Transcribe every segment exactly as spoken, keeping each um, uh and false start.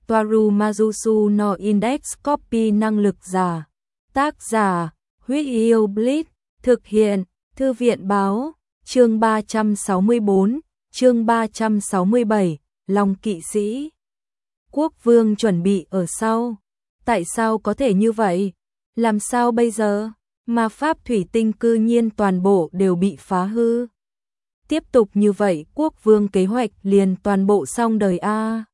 Toaru Majusu no Index Copy năng lực giả. Tác giả, Huyết Yêu Blitz, thực hiện, Thư viện báo, chương ba trăm sáu mươi bốn, chương ba trăm sáu mươi bảy, Long kỵ sĩ. Quốc vương chuẩn bị ở sau. Tại sao có thể như vậy? Làm sao bây giờ? Ma pháp thủy tinh cư nhiên toàn bộ đều bị phá hư. Tiếp tục như vậy quốc vương kế hoạch liền toàn bộ xong đời a.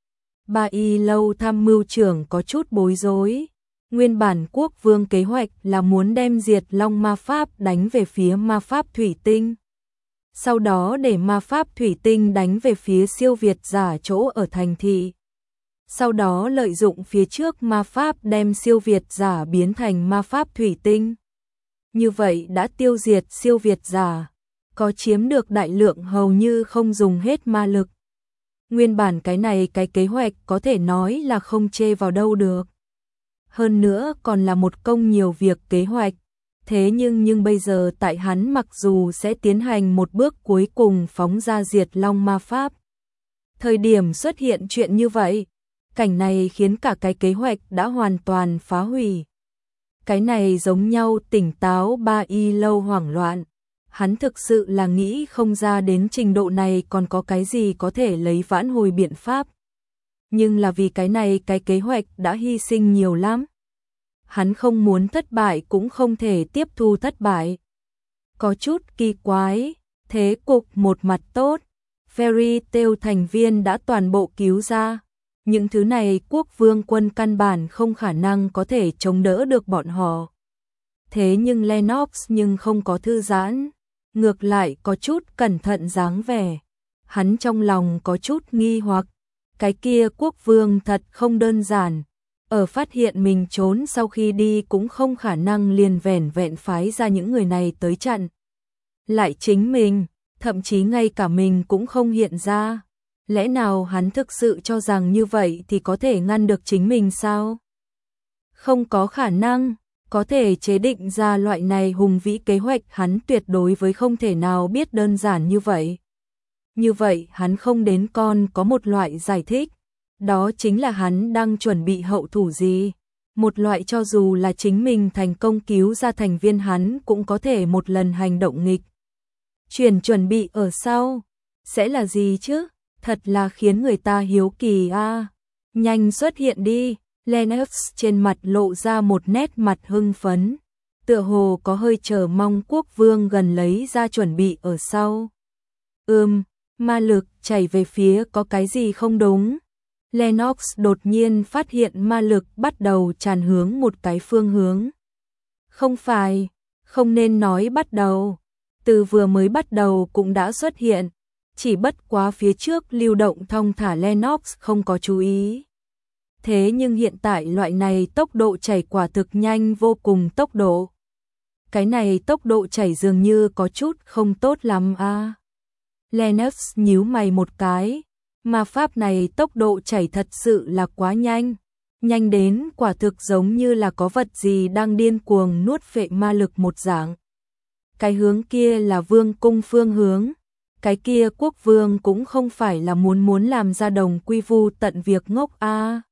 Ba y lâu tham mưu trưởng có chút bối rối. Nguyên bản quốc vương kế hoạch là muốn đem diệt long ma pháp đánh về phía ma pháp thủy tinh. Sau đó để ma pháp thủy tinh đánh về phía siêu việt giả chỗ ở thành thị. Sau đó lợi dụng phía trước ma pháp đem siêu việt giả biến thành ma pháp thủy tinh. Như vậy đã tiêu diệt siêu việt giả, có chiếm được đại lượng hầu như không dùng hết ma lực. Nguyên bản cái này cái kế hoạch có thể nói là không chê vào đâu được. Hơn nữa còn là một công nhiều việc kế hoạch. Thế nhưng nhưng bây giờ tại hắn mặc dù sẽ tiến hành một bước cuối cùng phóng ra diệt long ma pháp. Thời điểm xuất hiện chuyện như vậy, cảnh này khiến cả cái kế hoạch đã hoàn toàn phá hủy. Cái này giống nhau tỉnh táo ba y lâu hoảng loạn. Hắn thực sự là nghĩ không ra đến trình độ này còn có cái gì có thể lấy vãn hồi biện pháp. Nhưng là vì cái này cái kế hoạch đã hy sinh nhiều lắm. Hắn không muốn thất bại cũng không thể tiếp thu thất bại. Có chút kỳ quái, thế cục một mặt tốt. Fairy Tail thành viên đã toàn bộ cứu ra. Những thứ này quốc vương quân căn bản không khả năng có thể chống đỡ được bọn họ. Thế nhưng Lennox nhưng không có thư giãn. Ngược lại có chút cẩn thận dáng vẻ. Hắn trong lòng có chút nghi hoặc. Cái kia quốc vương thật không đơn giản. Ở phát hiện mình trốn sau khi đi cũng không khả năng liền vẻn vẹn phái ra những người này tới chặn. Lại chính mình, thậm chí ngay cả mình cũng không hiện ra. Lẽ nào hắn thực sự cho rằng như vậy thì có thể ngăn được chính mình sao? Không có khả năng. Có thể chế định ra loại này hùng vĩ kế hoạch hắn tuyệt đối với không thể nào biết đơn giản như vậy. Như vậy hắn không đến con có một loại giải thích. Đó chính là hắn đang chuẩn bị hậu thủ gì. Một loại cho dù là chính mình thành công cứu ra thành viên hắn cũng có thể một lần hành động nghịch. Chuyển chuẩn bị ở sau. Sẽ là gì chứ? Thật là khiến người ta hiếu kỳ a. À. Nhanh xuất hiện đi. Lennox trên mặt lộ ra một nét mặt hưng phấn, tựa hồ có hơi chờ mong quốc vương gần lấy ra chuẩn bị ở sau. Ừm, ma lực chảy về phía có cái gì không đúng. Lennox đột nhiên phát hiện ma lực bắt đầu tràn hướng một cái phương hướng. Không phải, không nên nói bắt đầu, từ vừa mới bắt đầu cũng đã xuất hiện, chỉ bất quá phía trước lưu động thong thả Lennox không có chú ý. Thế nhưng hiện tại loại này tốc độ chảy quả thực nhanh vô cùng tốc độ. Cái này tốc độ chảy dường như có chút không tốt lắm a. À. Lennox nhíu mày một cái, ma pháp này tốc độ chảy thật sự là quá nhanh. Nhanh đến quả thực giống như là có vật gì đang điên cuồng nuốt phệ ma lực một dạng. Cái hướng kia là vương cung phương hướng. Cái kia quốc vương cũng không phải là muốn muốn làm ra đồng quy vu tận việc ngốc a. À.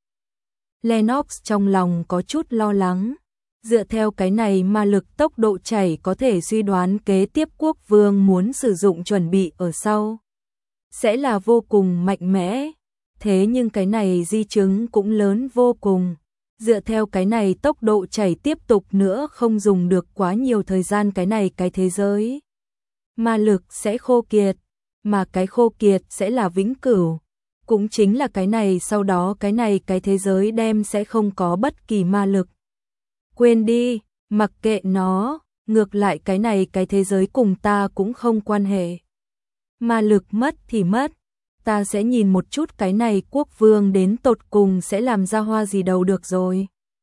Lennox trong lòng có chút lo lắng. Dựa theo cái này ma lực tốc độ chảy có thể suy đoán kế tiếp quốc vương muốn sử dụng chuẩn bị ở sau. Sẽ là vô cùng mạnh mẽ. Thế nhưng cái này di chứng cũng lớn vô cùng. Dựa theo cái này tốc độ chảy tiếp tục nữa không dùng được quá nhiều thời gian cái này cái thế giới. Ma lực sẽ khô kiệt. Mà cái khô kiệt sẽ là vĩnh cửu. Cũng chính là cái này sau đó cái này cái thế giới đem sẽ không có bất kỳ ma lực. Quên đi, mặc kệ nó, ngược lại cái này cái thế giới cùng ta cũng không quan hệ. Ma lực mất thì mất, ta sẽ nhìn một chút cái này quốc vương đến tột cùng sẽ làm ra hoa gì đâu được rồi.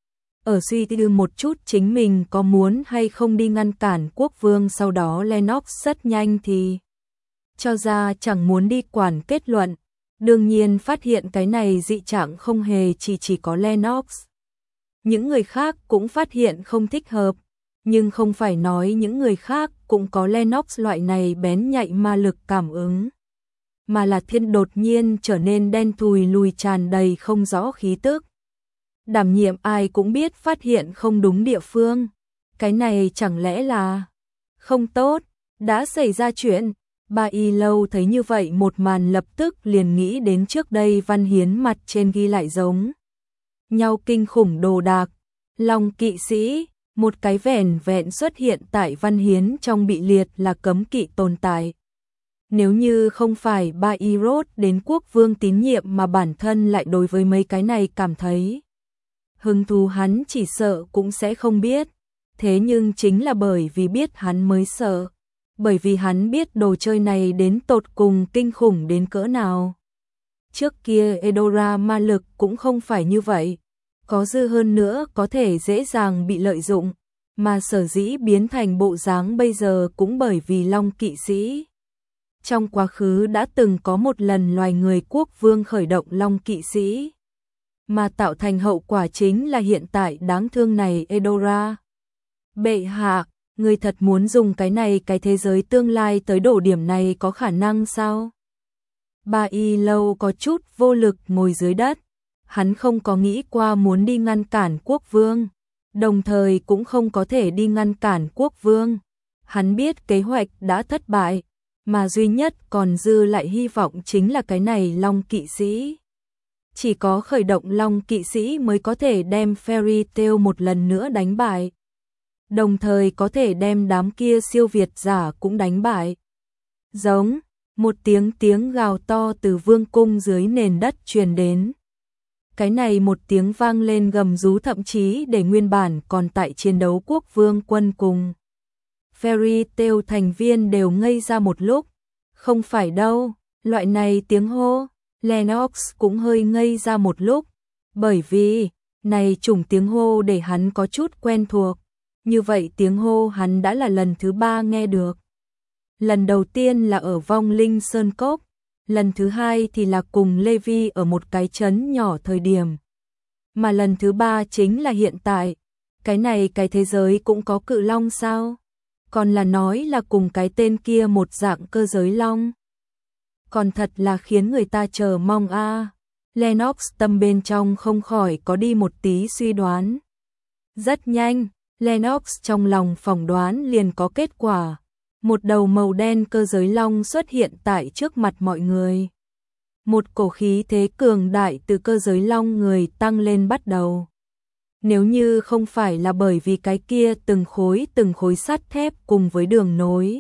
Ở suy tư một chút chính mình có muốn hay không đi ngăn cản quốc vương sau đó Lennox rất nhanh thì cho ra chẳng muốn đi quản kết luận. Đương nhiên phát hiện cái này dị trạng không hề chỉ chỉ có Lennox. Những người khác cũng phát hiện không thích hợp, nhưng không phải nói những người khác cũng có Lennox loại này bén nhạy ma lực cảm ứng. mà là thiên đột nhiên trở nên đen thùi lùi tràn đầy không rõ khí tức. Đảm nhiệm ai cũng biết phát hiện không đúng địa phương. Cái này chẳng lẽ là không tốt, đã xảy ra chuyện. Ba Y Lâu thấy như vậy một màn lập tức liền nghĩ đến trước đây Văn Hiến mặt trên ghi lại giống nhau kinh khủng đồ đạc. Long kỵ sĩ, một cái vẻn vẹn xuất hiện tại Văn Hiến trong bị liệt là cấm kỵ tồn tại. Nếu như không phải Ba Y Rốt đến quốc vương tín nhiệm mà bản thân lại đối với mấy cái này cảm thấy hứng thú, hắn chỉ sợ cũng sẽ không biết. Thế nhưng chính là bởi vì biết hắn mới sợ. Bởi vì hắn biết đồ chơi này đến tột cùng kinh khủng đến cỡ nào. Trước kia Eldora ma lực cũng không phải như vậy. Có dư hơn nữa có thể dễ dàng bị lợi dụng. Mà sở dĩ biến thành bộ dáng bây giờ cũng bởi vì Long kỵ sĩ. Trong quá khứ đã từng có một lần loài người quốc vương khởi động Long kỵ sĩ. Mà tạo thành hậu quả chính là hiện tại đáng thương này Eldora. Bệ hạ, người thật muốn dùng cái này cái thế giới tương lai tới đổ điểm này có khả năng sao? Ba Y Lâu có chút vô lực ngồi dưới đất. Hắn không có nghĩ qua muốn đi ngăn cản quốc vương. Đồng thời cũng không có thể đi ngăn cản quốc vương. Hắn biết kế hoạch đã thất bại. Mà duy nhất còn dư lại hy vọng chính là cái này Long kỵ sĩ. Chỉ có khởi động Long kỵ sĩ mới có thể đem Fairy Tail một lần nữa đánh bại. Đồng thời có thể đem đám kia siêu việt giả cũng đánh bại. Giống, một tiếng tiếng gào to từ vương cung dưới nền đất truyền đến. Cái này một tiếng vang lên gầm rú thậm chí để nguyên bản còn tại chiến đấu quốc vương quân cùng Fairy Tail thành viên đều ngây ra một lúc. Không phải đâu, loại này tiếng hô, Lennox cũng hơi ngây ra một lúc. Bởi vì, này chủng tiếng hô để hắn có chút quen thuộc. Như vậy tiếng hô hắn đã là lần thứ ba nghe được. Lần đầu tiên là ở Vong Linh Sơn Cốc, lần thứ hai thì là cùng Levi ở một cái trấn nhỏ thời điểm. Mà lần thứ ba chính là hiện tại. Cái này cái thế giới cũng có cự long sao? Còn là nói là cùng cái tên kia một dạng cơ giới long. Còn thật là khiến người ta chờ mong a. À. Lennox tâm bên trong không khỏi có đi một tí suy đoán. Rất nhanh, Lennox trong lòng phỏng đoán liền có kết quả. Một đầu màu đen cơ giới long xuất hiện tại trước mặt mọi người. Một cổ khí thế cường đại từ cơ giới long người tăng lên bắt đầu. Nếu như không phải là bởi vì cái kia từng khối từng khối sắt thép cùng với đường nối.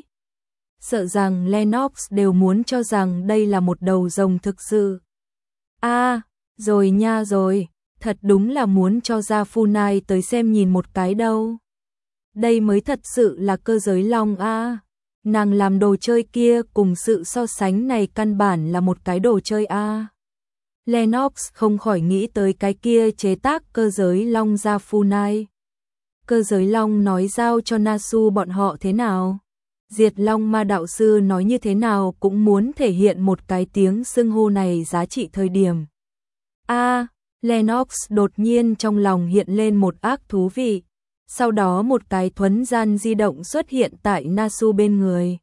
Sợ rằng Lennox đều muốn cho rằng đây là một đầu rồng thực sự. A, à, rồi nha rồi, thật đúng là muốn cho gia phu nai tới xem nhìn một cái đâu. Đây mới thật sự là cơ giới long a. À. Nàng làm đồ chơi kia cùng sự so sánh này căn bản là một cái đồ chơi a. À. Lennox không khỏi nghĩ tới cái kia chế tác cơ giới long gia phu nai. Cơ giới long nói giao cho Nasu bọn họ thế nào? Diệt Long Ma đạo sư nói như thế nào cũng muốn thể hiện một cái tiếng xưng hô này giá trị thời điểm. A, à, Lennox đột nhiên trong lòng hiện lên một ác thú vị. Sau đó một cái thuấn gian di động xuất hiện tại Nasu bên người.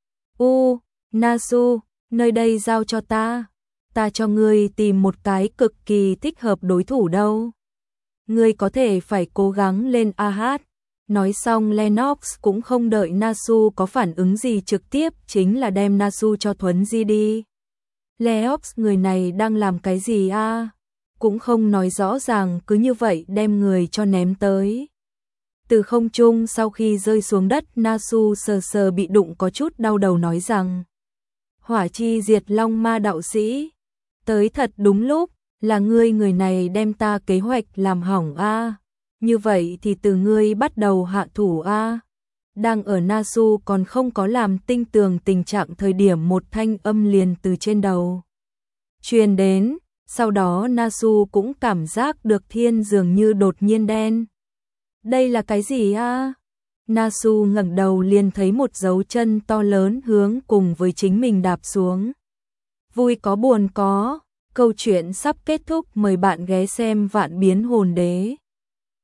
U, Nasu, nơi đây giao cho ta. Ta cho ngươi tìm một cái cực kỳ thích hợp đối thủ đâu. Ngươi có thể phải cố gắng lên a hát. Nói xong Lennox cũng không đợi Nasu có phản ứng gì trực tiếp chính là đem Nasu cho thuấn di đi. Lennox người này đang làm cái gì a? À? Cũng không nói rõ ràng cứ như vậy đem người cho ném tới. Từ không trung sau khi rơi xuống đất Nasu sờ sờ bị đụng có chút đau đầu nói rằng Hỏa chi diệt Long Ma đạo sĩ. Tới thật đúng lúc, là ngươi người này đem ta kế hoạch làm hỏng a. À? Như vậy thì từ ngươi bắt đầu hạ thủ a. À? Đang ở Nasu còn không có làm tinh tường tình trạng thời điểm một thanh âm liền từ trên đầu truyền đến, sau đó Nasu cũng cảm giác được thiên dường như đột nhiên đen. Đây là cái gì a? À? Nasu ngẩng đầu liền thấy một dấu chân to lớn hướng cùng với chính mình đạp xuống. Vui có buồn có, câu chuyện sắp kết thúc, mời bạn ghé xem Vạn Biến Hồn Đế.